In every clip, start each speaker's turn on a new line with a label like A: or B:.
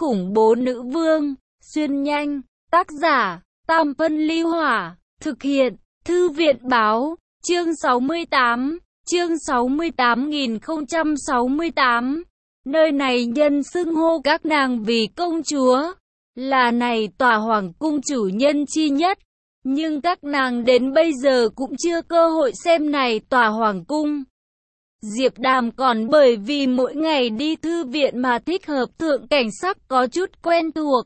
A: khủng bố nữ vương, xuyên nhanh, tác giả, Tam Phân Ly Hỏa, thực hiện, Thư viện Báo, chương 68, chương 68.068, nơi này nhân xưng hô các nàng vì công chúa, là này tòa hoàng cung chủ nhân chi nhất, nhưng các nàng đến bây giờ cũng chưa cơ hội xem này tòa hoàng cung. Diệp Đàm còn bởi vì mỗi ngày đi thư viện mà thích hợp thượng cảnh sắc có chút quen thuộc.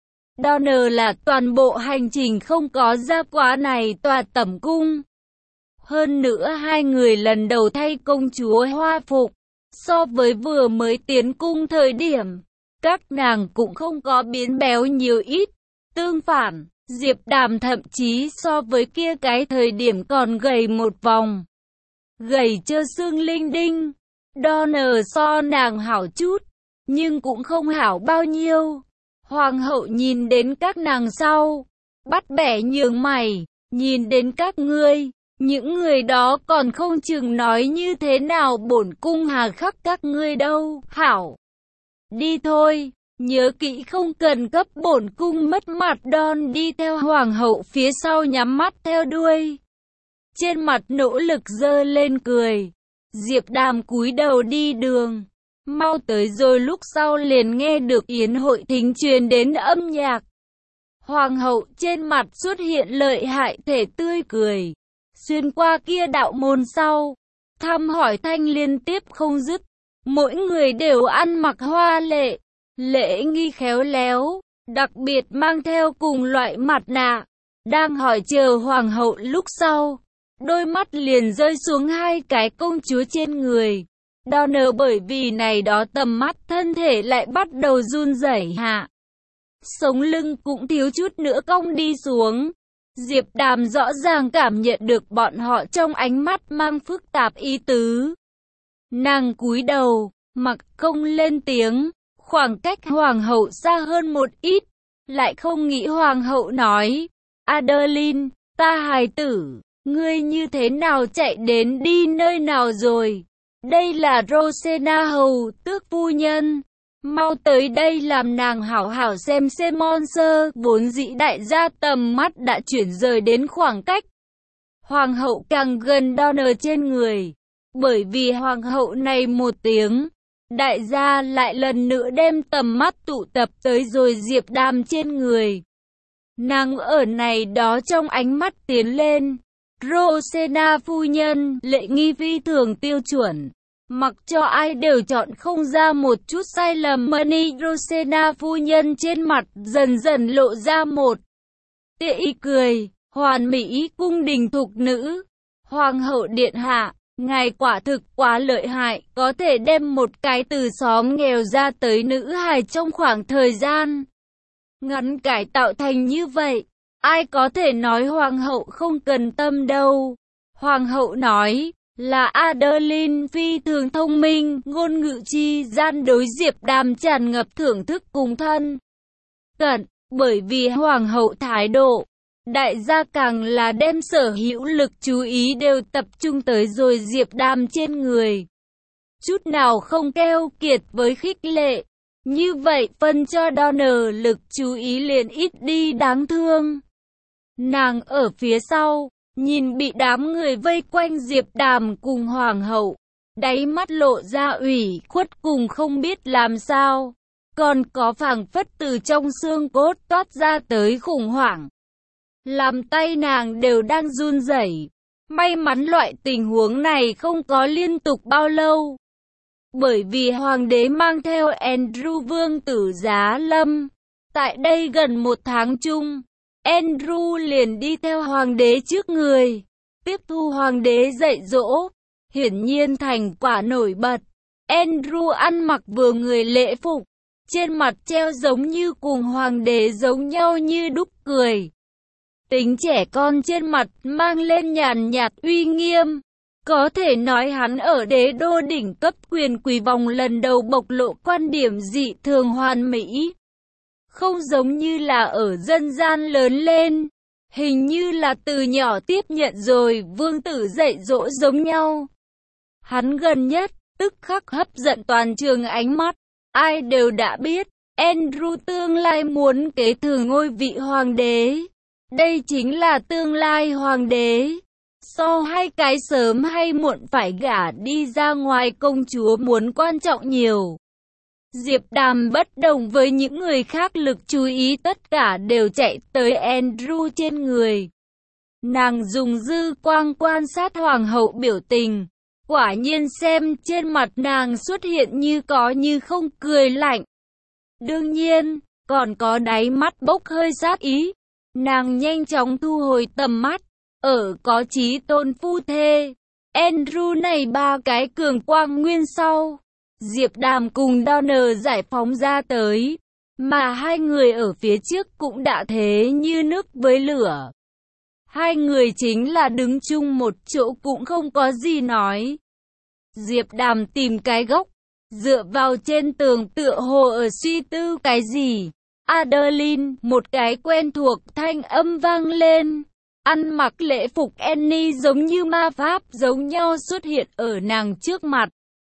A: Donner là toàn bộ hành trình không có ra quá này tòa tẩm cung. Hơn nữa hai người lần đầu thay công chúa hoa phục, so với vừa mới tiến cung thời điểm, các nàng cũng không có biến béo nhiều ít. Tương phản, Diệp Đàm thậm chí so với kia cái thời điểm còn gầy một vòng. Gầy trơ xương linh đinh. Donner so nàng hảo chút, nhưng cũng không hảo bao nhiêu. Hoàng hậu nhìn đến các nàng sau, bắt bẻ nhướng mày, nhìn đến các ngươi, những người đó còn không chừng nói như thế nào bổn cung hà khắc các ngươi đâu. Hảo, đi thôi, nhớ kỹ không cần cấp bổn cung mất mặt. Don đi theo hoàng hậu phía sau nhắm mắt theo đuôi, trên mặt nỗ lực giơ lên cười. Diệp Đàm cúi đầu đi đường, mau tới rồi lúc sau liền nghe được yến hội thính truyền đến âm nhạc. Hoàng hậu trên mặt xuất hiện lợi hại thể tươi cười, xuyên qua kia đạo môn sau, thăm hỏi thanh liên tiếp không dứt. Mỗi người đều ăn mặc hoa lệ, lễ nghi khéo léo, đặc biệt mang theo cùng loại mặt nạ. Đang hỏi chờ hoàng hậu lúc sau, đôi mắt liền rơi xuống hai cái công chúa trên người. Donner bởi vì này đó tầm mắt thân thể lại bắt đầu run rẩy hạ. Sống lưng cũng thiếu chút nữa cong đi xuống. Diệp Đàm rõ ràng cảm nhận được bọn họ trong ánh mắt mang phức tạp ý tứ. Nàng cúi đầu, mặc không lên tiếng, khoảng cách hoàng hậu xa hơn một ít, lại không nghĩ hoàng hậu nói, Adeline, ta hài tử, ngươi như thế nào chạy đến đi nơi nào rồi? Đây là Rosena hầu tước phu nhân, mau tới đây làm nàng hảo hảo xem Monster. Vốn dĩ đại gia tầm mắt đã chuyển rời đến khoảng cách hoàng hậu càng gần Donner trên người. Bởi vì hoàng hậu này một tiếng, đại gia lại lần nữa đem tầm mắt tụ tập tới rồi Diệp Đàm trên người. Nàng ở này đó trong ánh mắt tiến lên. Rosena phu nhân, lễ nghi phi thường tiêu chuẩn, mặc cho ai đều chọn không ra một chút sai lầm. Money Rosena phu nhân trên mặt dần dần lộ ra một tia ý cười, hoàn mỹ cung đình thục nữ. Hoàng hậu điện hạ, ngài quả thực quá lợi hại, có thể đem một cái từ xóm nghèo ra tới nữ hài trong khoảng thời gian ngắn cải tạo thành như vậy. Ai có thể nói hoàng hậu không cần tâm đâu. Hoàng hậu nói là Adeline phi thường thông minh, ngôn ngữ chi gian đối Diệp Đàm tràn ngập thưởng thức cùng thân cận. Bởi vì hoàng hậu thái độ, đại gia càng là đem sở hữu lực chú ý đều tập trung tới rồi Diệp Đàm trên người, chút nào không keo kiệt với khích lệ. Như vậy phân cho Donner lực chú ý liền ít đi đáng thương. Nàng ở phía sau, nhìn bị đám người vây quanh Diệp Đàm cùng hoàng hậu, đáy mắt lộ ra ủy khuất cùng không biết làm sao, còn có phảng phất từ trong xương cốt toát ra tới khủng hoảng, làm tay nàng đều đang run rẩy. May mắn loại tình huống này không có liên tục bao lâu, bởi vì hoàng đế mang theo Andrew vương tử giá lâm. Tại đây gần một tháng chung, Andrew liền đi theo hoàng đế trước người, tiếp thu hoàng đế dạy dỗ. Hiển nhiên thành quả nổi bật. Andrew ăn mặc vừa người lễ phục, trên mặt treo giống như cùng hoàng đế giống nhau như đúc cười. Tính trẻ con trên mặt mang lên nhàn nhạt uy nghiêm. Có thể nói hắn ở đế đô đỉnh cấp quyền quý vòng lần đầu bộc lộ quan điểm dị thường hoàn mỹ. Không giống như là ở dân gian lớn lên, hình như là từ nhỏ tiếp nhận rồi vương tử dạy dỗ giống nhau. Hắn gần nhất, tức khắc hấp dẫn toàn trường ánh mắt, ai đều đã biết, Andrew tương lai muốn kế thừa ngôi vị hoàng đế. Đây chính là tương lai hoàng đế. So hay cái sớm hay muộn phải gả đi ra ngoài, công chúa muốn quan trọng nhiều. Diệp Đàm bất đồng với những người khác, lực chú ý tất cả đều chạy tới Andrew trên người. Nàng dùng dư quang quan sát hoàng hậu biểu tình. Quả nhiên xem trên mặt nàng xuất hiện như có như không cười lạnh. Đương nhiên, còn có đáy mắt bốc hơi sát ý. Nàng nhanh chóng thu hồi tầm mắt. Ở có chí tôn phu thê, Andrew này ba cái cường quang nguyên sau. Diệp Đàm cùng Donner giải phóng ra tới. Mà hai người ở phía trước cũng đã thế như nước với lửa. Hai người chính là đứng chung một chỗ cũng không có gì nói. Diệp Đàm tìm cái góc, dựa vào trên tường tựa hồ ở suy tư cái gì. Adeline, một cái quen thuộc thanh âm vang lên. Ăn mặc lễ phục Annie giống như ma pháp giống nhau xuất hiện ở nàng trước mặt.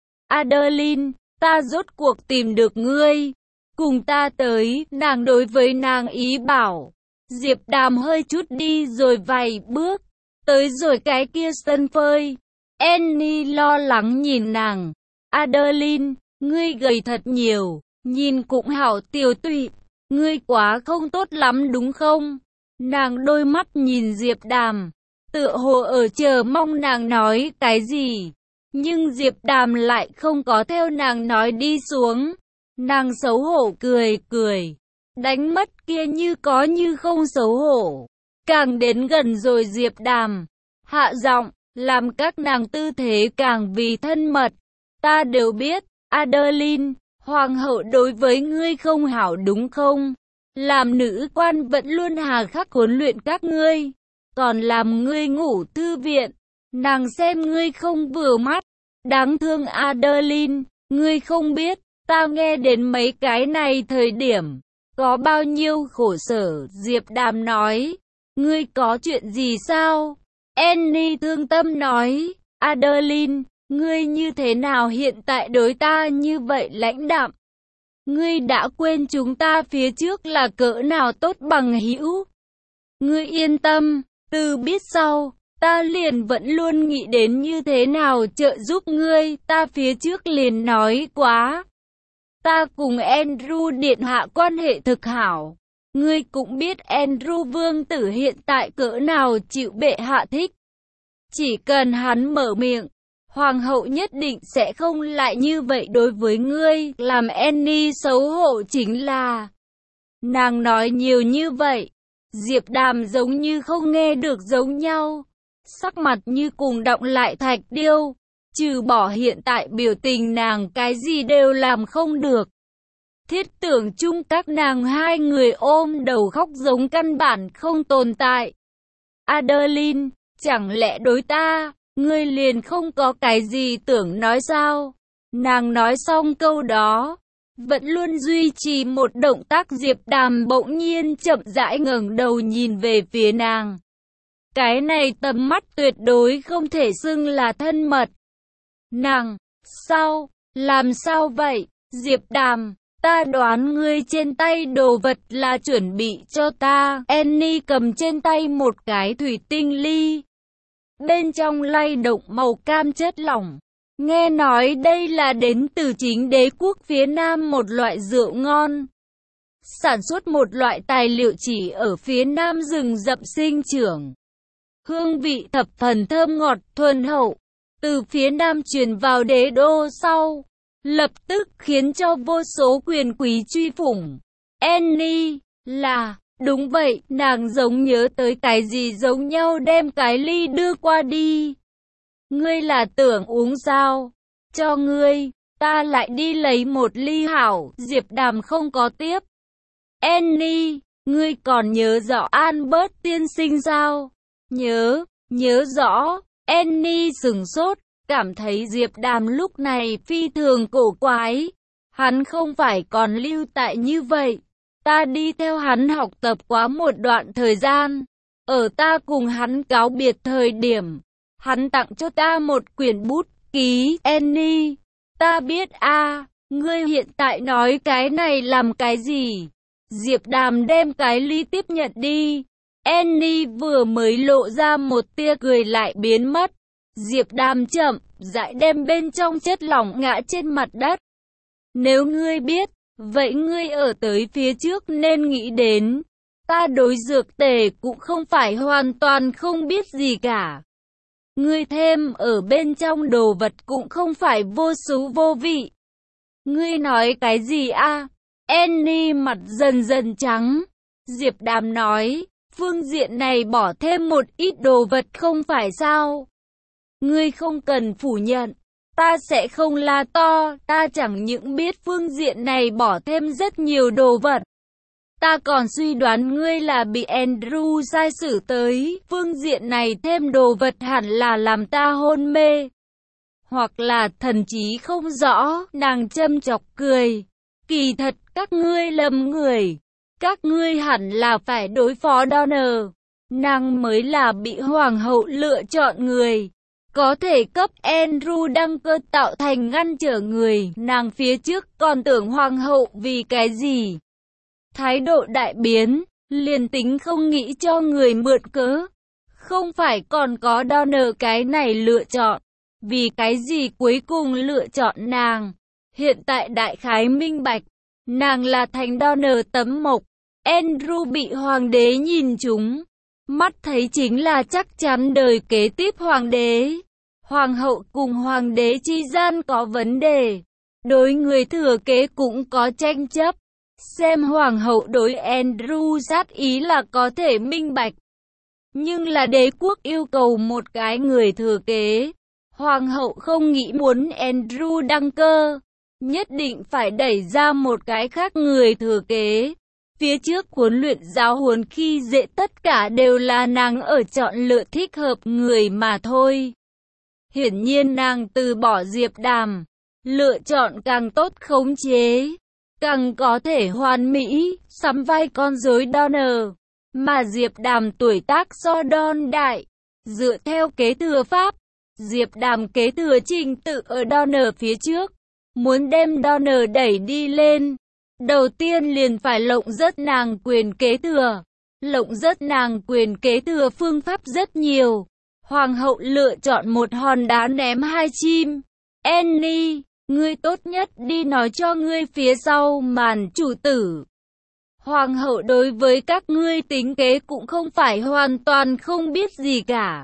A: Adeline, ta rốt cuộc tìm được ngươi. Cùng ta tới, nàng đối với nàng ý bảo. Diệp Đàm hơi chút đi rồi vài bước. Tới rồi cái kia sân phơi. Annie lo lắng nhìn nàng. Adeline, ngươi gầy thật nhiều, nhìn cũng hảo tiều tụy. Ngươi quá không tốt lắm đúng không? Nàng đôi mắt nhìn Diệp Đàm, tựa hồ ở chờ mong nàng nói cái gì. Nhưng Diệp Đàm lại không có theo nàng nói đi xuống. Nàng xấu hổ cười, đánh mất kia như có như không xấu hổ. Càng đến gần rồi Diệp Đàm hạ giọng, làm các nàng tư thế càng vì thân mật. Ta đều biết, Adeline, hoàng hậu đối với ngươi không hảo đúng không? Làm nữ quan vẫn luôn hà khắc huấn luyện các ngươi, còn làm ngươi ngủ thư viện. Nàng xem ngươi không vừa mắt. Đáng thương Adeline, ngươi không biết, ta nghe đến mấy cái này thời điểm, có bao nhiêu khổ sở. Diệp Đàm nói, ngươi có chuyện gì sao? Annie thương tâm nói, Adeline, ngươi như thế nào hiện tại đối ta như vậy lãnh đạm? Ngươi đã quên chúng ta phía trước là cỡ nào tốt bằng hữu. Ngươi yên tâm, từ biết sau, ta liền vẫn luôn nghĩ đến như thế nào trợ giúp ngươi. Ta phía trước liền nói quá, ta cùng Andrew điện hạ quan hệ thực hảo. Ngươi cũng biết Andrew vương tử hiện tại cỡ nào chịu bệ hạ thích. Chỉ cần hắn mở miệng, hoàng hậu nhất định sẽ không lại như vậy đối với ngươi. Làm Annie xấu hổ chính là nàng nói nhiều như vậy. Diệp Đàm giống như không nghe được giống nhau, sắc mặt như cùng đọng lại thạch điêu. Trừ bỏ hiện tại biểu tình, nàng cái gì đều làm không được. Thiết tưởng chung các nàng hai người ôm đầu khóc giống căn bản không tồn tại. Adeline, chẳng lẽ đối ta, ngươi liền không có cái gì tưởng nói sao? Nàng nói xong câu đó, vẫn luôn duy trì một động tác. Diệp Đàm bỗng nhiên chậm rãi ngẩng đầu nhìn về phía nàng. Cái này tầm mắt tuyệt đối không thể xưng là thân mật. Nàng, sao? Làm sao vậy? Diệp Đàm, ta đoán ngươi trên tay đồ vật là chuẩn bị cho ta. Annie cầm trên tay một cái thủy tinh ly. Bên trong lay động màu cam chất lỏng. Nghe nói đây là đến từ chính đế quốc phía Nam một loại rượu ngon. Sản xuất một loại tài liệu chỉ ở phía Nam rừng rậm sinh trưởng. Hương vị thập phần thơm ngọt thuần hậu. Từ phía Nam truyền vào đế đô sau, lập tức khiến cho vô số quyền quý truy phủng. Annie, là, đúng vậy, nàng giống nhớ tới cái gì giống nhau đem cái ly đưa qua đi. Ngươi là tưởng uống sao? Cho ngươi, ta lại đi lấy một ly hảo. Diệp Đàm không có tiếp. Annie, ngươi còn nhớ rõ Albert tiên sinh sao? Nhớ rõ. Annie sửng sốt, cảm thấy Diệp Đàm lúc này phi thường cổ quái. Hắn không phải còn lưu tại như vậy. Ta đi theo hắn học tập quá một đoạn thời gian. Ở ta cùng hắn cáo biệt thời điểm, hắn tặng cho ta một quyển bút ký. Annie, ta biết a. Ngươi hiện tại nói cái này làm cái gì? Diệp Đàm đem cái ly tiếp nhận đi. Annie vừa mới lộ ra một tia cười lại biến mất. Diệp Đàm chậm rãi đem bên trong chất lỏng ngã trên mặt đất. Nếu ngươi biết, vậy ngươi ở tới phía trước nên nghĩ đến. Ta đối dược tề cũng không phải hoàn toàn không biết gì cả. Ngươi thêm ở bên trong đồ vật cũng không phải vô xú vô vị. Ngươi nói cái gì a? Annie mặt dần dần trắng. Diệp Đàm nói, phương diện này bỏ thêm một ít đồ vật không phải sao? Ngươi không cần phủ nhận. Ta sẽ không la to, ta chẳng những biết phương diện này bỏ thêm rất nhiều đồ vật. Ta còn suy đoán ngươi là bị Andrew sai sử tới, phương diện này thêm đồ vật hẳn là làm ta hôn mê. Hoặc là thần trí không rõ, nàng châm chọc cười. Kỳ thật các ngươi lầm người. Các ngươi hẳn là phải đối phó Donner. Nàng mới là bị hoàng hậu lựa chọn người. Có thể cấp Andrew đăng cơ tạo thành ngăn trở người. Nàng phía trước còn tưởng hoàng hậu vì cái gì? Thái độ đại biến, liền tính không nghĩ cho người mượn cớ. Không phải còn có Donner cái này lựa chọn. Vì cái gì cuối cùng lựa chọn nàng? Hiện tại đại khái minh bạch. Nàng là thành Donner tấm mộc. Andrew bị hoàng đế nhìn trúng. Mắt thấy chính là chắc chắn đời kế tiếp hoàng đế. Hoàng hậu cùng hoàng đế chi gian có vấn đề. Đối người thừa kế cũng có tranh chấp. Xem hoàng hậu đối Andrew sát ý là có thể minh bạch. Nhưng là đế quốc yêu cầu một cái người thừa kế. Hoàng hậu không nghĩ muốn Andrew đăng cơ. Nhất định phải đẩy ra một cái khác người thừa kế. Phía trước huấn luyện giáo huấn khi dễ tất cả đều là nàng ở chọn lựa thích hợp người mà thôi. Hiển nhiên nàng từ bỏ Diệp Đàm. Lựa chọn càng tốt khống chế. Càng có thể hoàn mỹ, sắm vai con rối Donner. Mà Diệp Đàm tuổi tác so Don đại. Dựa theo kế thừa pháp, Diệp Đàm kế thừa trình tự ở Donner phía trước. Muốn đem Donner đẩy đi lên. Đầu tiên liền phải lộng rất nàng quyền kế thừa. Lộng rất nàng quyền kế thừa phương pháp rất nhiều. Hoàng hậu lựa chọn một hòn đá ném hai chim. Annie, ngươi tốt nhất đi nói cho ngươi phía sau màn chủ tử. Hoàng hậu đối với các ngươi tính kế cũng không phải hoàn toàn không biết gì cả.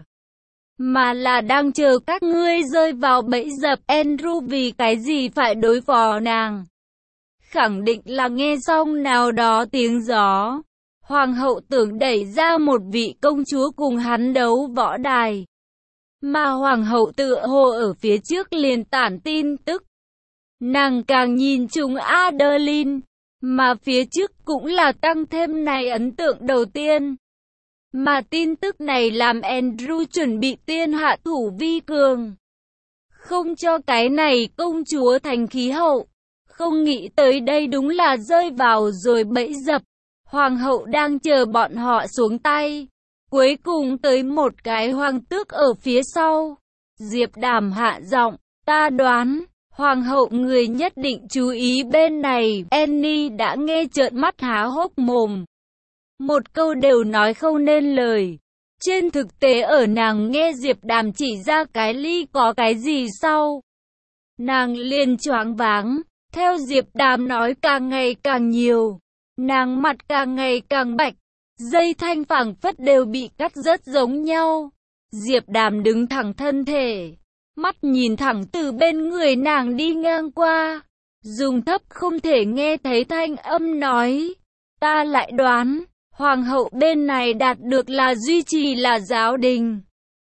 A: Mà là đang chờ các ngươi rơi vào bẫy dập. Andrew vì cái gì phải đối phó nàng? Khẳng định là nghe xong nào đó tiếng gió. Hoàng hậu tưởng đẩy ra một vị công chúa cùng hắn đấu võ đài. Mà hoàng hậu tựa hồ ở phía trước liền tản tin tức. Nàng càng nhìn chúng Adeline. Mà phía trước cũng là tăng thêm này ấn tượng đầu tiên. Mà tin tức này làm Andrew chuẩn bị tiên hạ thủ vi cường. Không cho cái này công chúa thành khí hậu. Không nghĩ tới đây đúng là rơi vào rồi bẫy dập. Hoàng hậu đang chờ bọn họ xuống tay. Cuối cùng tới một cái hoàng tước ở phía sau. Diệp Đàm hạ giọng, ta đoán, hoàng hậu người nhất định chú ý bên này. Annie đã nghe trợn mắt há hốc mồm. Một câu đều nói không nên lời. Trên thực tế ở nàng nghe Diệp Đàm chỉ ra cái ly có cái gì sau. Nàng liền choáng váng. Theo Diệp Đàm nói càng ngày càng nhiều. Nàng mặt càng ngày càng bạch. Dây thanh phảng phất đều bị cắt rất giống nhau. Diệp Đàm đứng thẳng thân thể. Mắt nhìn thẳng từ bên người nàng đi ngang qua. Dùng thấp không thể nghe thấy thanh âm nói. Ta lại đoán. Hoàng hậu bên này đạt được là duy trì là giáo đình.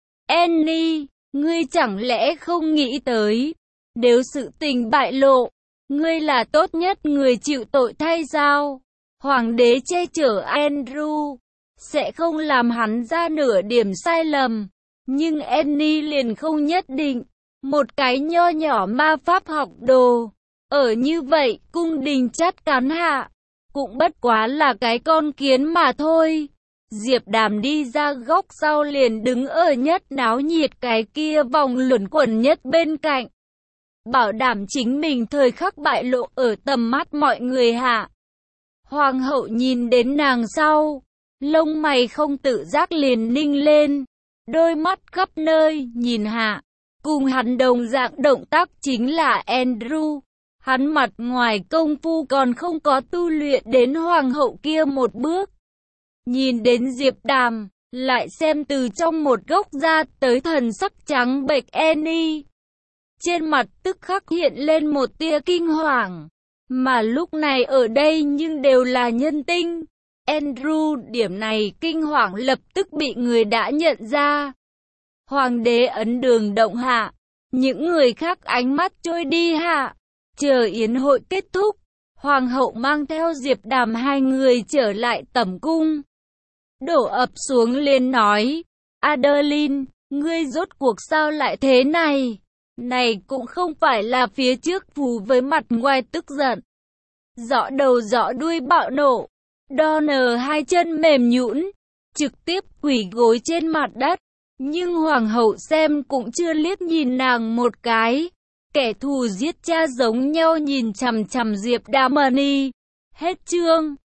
A: Annie, ngươi chẳng lẽ không nghĩ tới. Nếu sự tình bại lộ. Ngươi là tốt nhất người chịu tội thay sao? Hoàng đế che chở Andrew. Sẽ không làm hắn ra nửa điểm sai lầm. Nhưng Annie liền không nhất định. Một cái nho nhỏ ma pháp học đồ. Ở như vậy, cung đình chắt cán hạ. Cũng bất quá là cái con kiến mà thôi. Diệp Đàm đi ra góc sau liền đứng ở nhất náo nhiệt cái kia vòng luẩn quẩn nhất bên cạnh. bảo đảm chính mình thời khắc bại lộ ở tầm mắt mọi người hạ. Hoàng hậu nhìn đến nàng sau, lông mày không tự giác liền ninh lên, đôi mắt khắp nơi nhìn hạ. Cùng hắn đồng dạng động tác chính là Andrew. Hắn mặt ngoài công phu còn không có tu luyện đến hoàng hậu kia một bước. Nhìn đến Diệp Đàm, lại xem từ trong một góc ra tới thần sắc trắng bệch Annie. Trên mặt tức khắc hiện lên một tia kinh hoàng. Mà lúc này ở đây nhưng đều là nhân tinh. Andrew điểm này kinh hoàng lập tức bị người đã nhận ra. Hoàng đế ấn đường động hạ. Những người khác ánh mắt trôi đi hạ. Chờ yến hội kết thúc. Hoàng hậu mang theo Diệp Đàm hai người trở lại tẩm cung. Đổ ập xuống liền nói. Adeline, ngươi rốt cuộc sao lại thế này? Này cũng không phải là phía trước phù với mặt ngoài tức giận. Rõ đầu rõ đuôi bạo nộ. Donner hai chân mềm nhũn, trực tiếp quỳ gối trên mặt đất. Nhưng hoàng hậu xem cũng chưa liếc nhìn nàng một cái. Kẻ thù giết cha giống nhau nhìn chằm chằm Diệp Đàm. Hết chương.